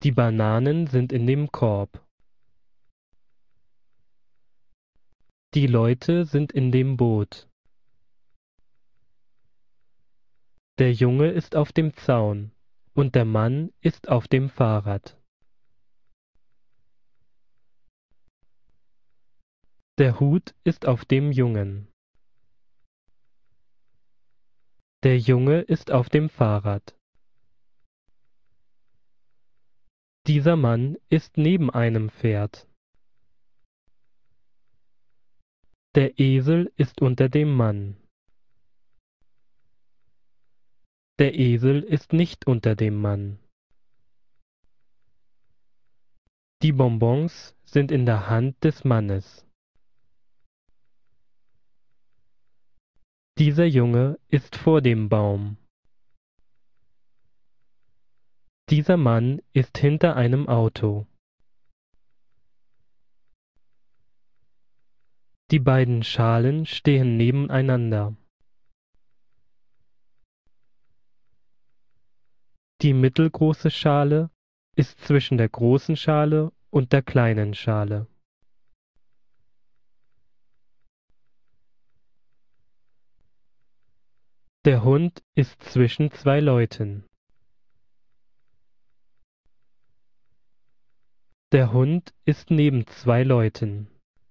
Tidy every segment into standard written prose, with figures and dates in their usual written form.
Die Bananen sind in dem Korb. Die Leute sind in dem Boot. Der Junge ist auf dem Zaun und der Mann ist auf dem Fahrrad. Der Hut ist auf dem Jungen. Der Junge ist auf dem Fahrrad. Dieser Mann ist neben einem Pferd. Der Esel ist unter dem Mann. Der Esel ist nicht unter dem Mann. Die Bonbons sind in der Hand des Mannes. Dieser Junge ist vor dem Baum. Dieser Mann ist hinter einem Auto. Die beiden Schalen stehen nebeneinander. Die mittelgroße Schale ist zwischen der großen Schale und der kleinen Schale. Der Hund ist zwischen zwei Leuten. Der Hund ist neben zwei Leuten.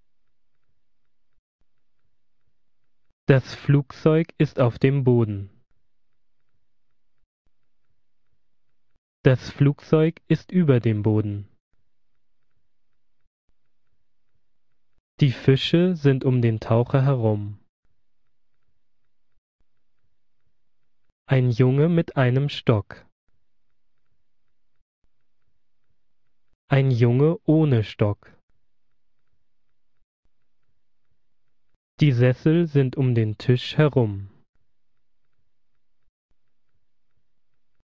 Das Flugzeug ist auf dem Boden. Das Flugzeug ist über dem Boden. Die Fische sind um den Taucher herum. Ein Junge mit einem Stock. Ein Junge ohne Stock. Die Sessel sind um den Tisch herum.